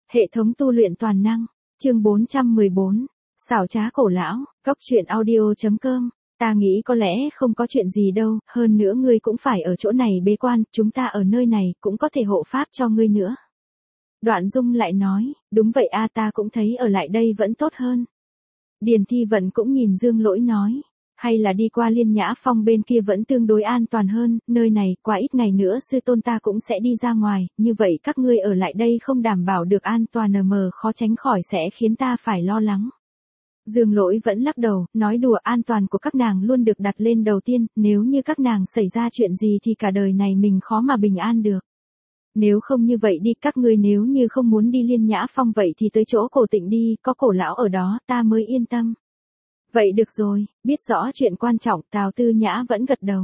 Hệ thống tu luyện toàn năng, chương 414, xảo trá cổ lão, góc truyện audio.com. Ta nghĩ có lẽ không có chuyện gì đâu, hơn nữa ngươi cũng phải ở chỗ này bế quan, chúng ta ở nơi này cũng có thể hộ pháp cho ngươi nữa. Đoạn Dung lại nói, đúng vậy a, ta cũng thấy ở lại đây vẫn tốt hơn. Điền Thi Vận cũng nhìn Dương Lỗi nói, hay là đi qua Liên Nhã Phong bên kia vẫn tương đối an toàn hơn, nơi này qua ít ngày nữa sư tôn ta cũng sẽ đi ra ngoài, như vậy các ngươi ở lại đây không đảm bảo được an toàn, khó tránh khỏi sẽ khiến ta phải lo lắng. Dương Lỗi vẫn lắc đầu, nói đùa, an toàn của các nàng luôn được đặt lên đầu tiên, nếu như các nàng xảy ra chuyện gì thì cả đời này mình khó mà bình an được. Nếu không như vậy đi, các ngươi nếu như không muốn đi Liên Nhã Phong vậy thì tới chỗ Cổ Tịnh đi, có cổ lão ở đó ta mới yên tâm. Vậy được rồi, biết rõ chuyện quan trọng, Tào Tư Nhã vẫn gật đầu.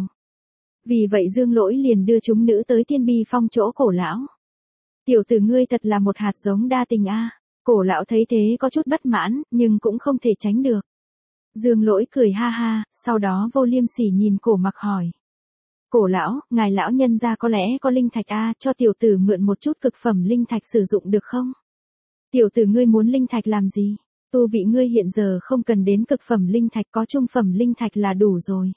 Vì vậy Dương Lỗi liền đưa chúng nữ tới Tiên Bi Phong chỗ cổ lão. Tiểu tử ngươi thật là một hạt giống đa tình a. Cổ lão thấy thế có chút bất mãn, nhưng cũng không thể tránh được. Dương Lỗi cười ha ha, sau đó vô liêm sỉ nhìn Cổ Mặc hỏi. Cổ lão, ngài lão nhân gia có lẽ có linh thạch a, cho tiểu tử mượn một chút cực phẩm linh thạch sử dụng được không? Tiểu tử ngươi muốn linh thạch làm gì? Tu vị ngươi hiện giờ không cần đến cực phẩm linh thạch, có trung phẩm linh thạch là đủ rồi.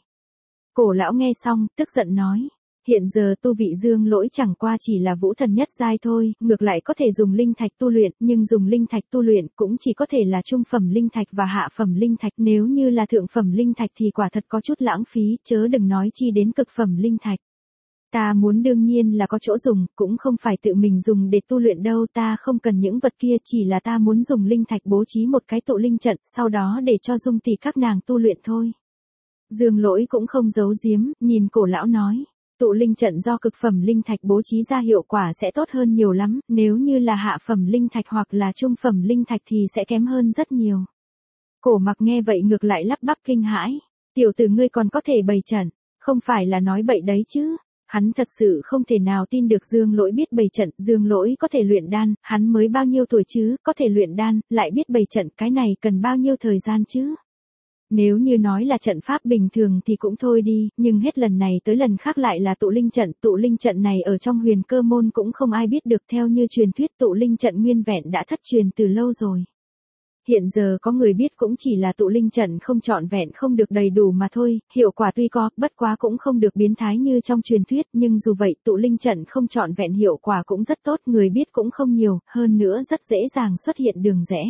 Cổ lão nghe xong, tức giận nói. Hiện giờ tu vị Dương Lỗi chẳng qua chỉ là vũ thần nhất giai thôi, ngược lại có thể dùng linh thạch tu luyện, nhưng dùng linh thạch tu luyện cũng chỉ có thể là trung phẩm linh thạch và hạ phẩm linh thạch, nếu như là thượng phẩm linh thạch thì quả thật có chút lãng phí, chớ đừng nói chi đến cực phẩm linh thạch. Ta muốn đương nhiên là có chỗ dùng, cũng không phải tự mình dùng để tu luyện đâu, ta không cần những vật kia, chỉ là ta muốn dùng linh thạch bố trí một cái tụ linh trận, sau đó để cho Dung tỷ các nàng tu luyện thôi. Dương Lỗi cũng không giấu giếm, nhìn cổ lão nói. Tụ linh trận do cực phẩm linh thạch bố trí ra hiệu quả sẽ tốt hơn nhiều lắm, nếu như là hạ phẩm linh thạch hoặc là trung phẩm linh thạch thì sẽ kém hơn rất nhiều. Cổ Mặc nghe vậy ngược lại lắp bắp kinh hãi. Tiểu tử ngươi còn có thể bày trận, không phải là nói bậy đấy chứ. Hắn thật sự không thể nào tin được Dương Lỗi biết bày trận, Dương Lỗi có thể luyện đan, hắn mới bao nhiêu tuổi chứ, có thể luyện đan, lại biết bày trận, cái này cần bao nhiêu thời gian chứ. Nếu như nói là trận pháp bình thường thì cũng thôi đi, nhưng hết lần này tới lần khác lại là tụ linh trận này ở trong Huyền Cơ môn cũng không ai biết được, theo như truyền thuyết tụ linh trận nguyên vẹn đã thất truyền từ lâu rồi. Hiện giờ có người biết cũng chỉ là tụ linh trận không trọn vẹn, không được đầy đủ mà thôi, hiệu quả tuy có, bất quá cũng không được biến thái như trong truyền thuyết, nhưng dù vậy tụ linh trận không trọn vẹn hiệu quả cũng rất tốt, người biết cũng không nhiều, hơn nữa rất dễ dàng xuất hiện đường rẽ.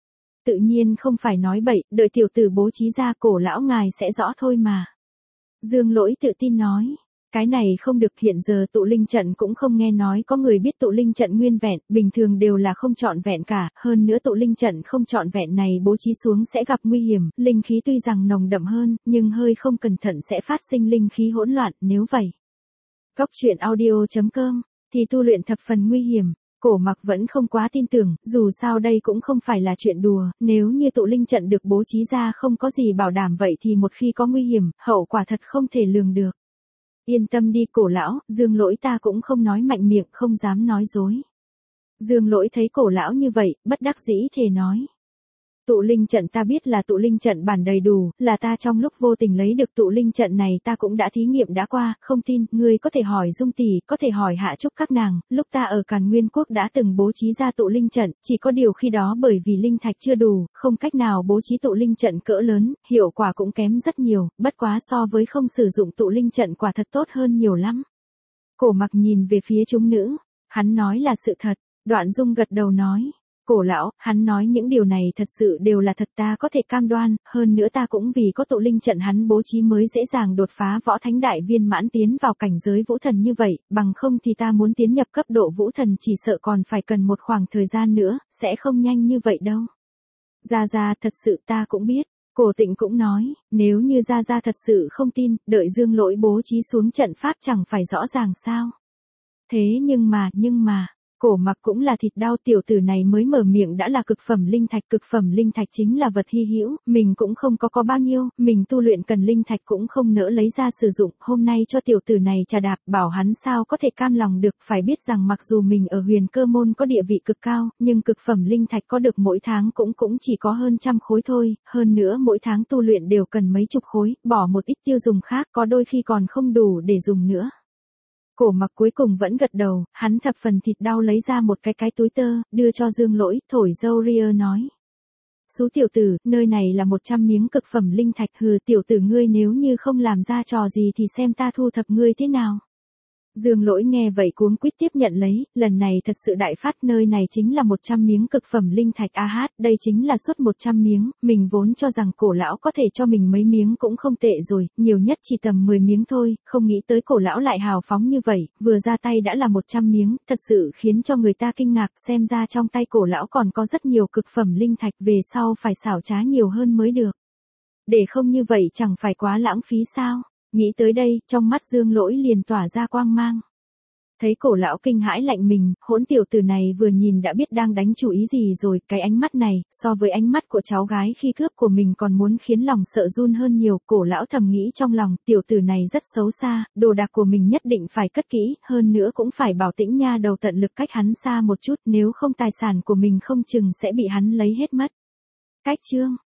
Tự nhiên không phải nói bậy, đợi tiểu tử bố trí ra cổ lão ngài sẽ rõ thôi mà. Dương Lỗi tự tin nói, cái này không được, hiện giờ tụ linh trận cũng không nghe nói có người biết tụ linh trận nguyên vẹn, bình thường đều là không trọn vẹn cả, hơn nữa tụ linh trận không trọn vẹn này bố trí xuống sẽ gặp nguy hiểm, linh khí tuy rằng nồng đậm hơn, nhưng hơi không cẩn thận sẽ phát sinh linh khí hỗn loạn, nếu vậy. Góc truyện audio.com, thì tu luyện thập phần nguy hiểm. Cổ Mặc vẫn không quá tin tưởng, dù sao đây cũng không phải là chuyện đùa, nếu như tụ linh trận được bố trí ra không có gì bảo đảm vậy thì một khi có nguy hiểm, hậu quả thật không thể lường được. Yên tâm đi cổ lão, Dương Lỗi ta cũng không nói mạnh miệng, không dám nói dối. Dương Lỗi thấy cổ lão như vậy, bất đắc dĩ thề nói. Tụ linh trận ta biết là tụ linh trận bản đầy đủ, là ta trong lúc vô tình lấy được tụ linh trận này ta cũng đã thí nghiệm đã qua, không tin, ngươi có thể hỏi Dung tỷ, có thể hỏi Hạ Trúc các nàng, lúc ta ở Càn Nguyên Quốc đã từng bố trí ra tụ linh trận, chỉ có điều khi đó bởi vì linh thạch chưa đủ, không cách nào bố trí tụ linh trận cỡ lớn, hiệu quả cũng kém rất nhiều, bất quá so với không sử dụng tụ linh trận quả thật tốt hơn nhiều lắm. Cổ Mặc nhìn về phía chúng nữ, hắn nói là sự thật, Đoạn Dung gật đầu nói. Cổ lão, hắn nói những điều này thật sự đều là thật, ta có thể cam đoan, hơn nữa ta cũng vì có tụ linh trận hắn bố trí mới dễ dàng đột phá võ thánh đại viên mãn tiến vào cảnh giới vũ thần như vậy, bằng không thì ta muốn tiến nhập cấp độ vũ thần chỉ sợ còn phải cần một khoảng thời gian nữa, sẽ không nhanh như vậy đâu. Gia Gia thật sự ta cũng biết, Cổ Tịnh cũng nói, nếu như Gia Gia thật sự không tin, đợi Dương Lỗi bố trí xuống trận pháp chẳng phải rõ ràng sao. Thế nhưng mà. Cổ Mặc cũng là thịt đau, tiểu tử này mới mở miệng đã là cực phẩm linh thạch chính là vật hy hữu, mình cũng không có bao nhiêu, mình tu luyện cần linh thạch cũng không nỡ lấy ra sử dụng, hôm nay cho tiểu tử này trà đạp, bảo hắn sao có thể cam lòng được, phải biết rằng mặc dù mình ở Huyền Cơ môn có địa vị cực cao, nhưng cực phẩm linh thạch có được mỗi tháng cũng chỉ có hơn 100 khối thôi, hơn nữa mỗi tháng tu luyện đều cần mấy chục khối, bỏ một ít tiêu dùng khác có đôi khi còn không đủ để dùng nữa. Cổ Mặc cuối cùng vẫn gật đầu, hắn thập phần thịt đau lấy ra một cái túi tơ, đưa cho Dương Lỗi, thổi dâu ria nói. Sú tiểu tử, nơi này là 100 miếng cực phẩm linh thạch, hừ tiểu tử ngươi nếu như không làm ra trò gì thì xem ta thu thập ngươi thế nào. Dương Lỗi nghe vậy cuống quýt tiếp nhận lấy, lần này thật sự đại phát, nơi này chính là 100 miếng cực phẩm linh thạch đây chính là suốt 100 miếng, mình vốn cho rằng cổ lão có thể cho mình mấy miếng cũng không tệ rồi, nhiều nhất chỉ tầm 10 miếng thôi, không nghĩ tới cổ lão lại hào phóng như vậy, vừa ra tay đã là 100 miếng, thật sự khiến cho người ta kinh ngạc, xem ra trong tay cổ lão còn có rất nhiều cực phẩm linh thạch, về sau phải xảo trá nhiều hơn mới được. Để không như vậy chẳng phải quá lãng phí sao? Nghĩ tới đây, trong mắt Dương Lỗi liền tỏa ra quang mang. Thấy cổ lão kinh hãi lạnh mình, hỗn tiểu tử này vừa nhìn đã biết đang đánh chủ ý gì rồi, cái ánh mắt này, so với ánh mắt của cháu gái khi cướp của mình còn muốn khiến lòng sợ run hơn nhiều, cổ lão thầm nghĩ trong lòng, tiểu tử này rất xấu xa, đồ đạc của mình nhất định phải cất kỹ, hơn nữa cũng phải bảo Tĩnh nha đầu tận lực cách hắn xa một chút, nếu không tài sản của mình không chừng sẽ bị hắn lấy hết mất. Cách chương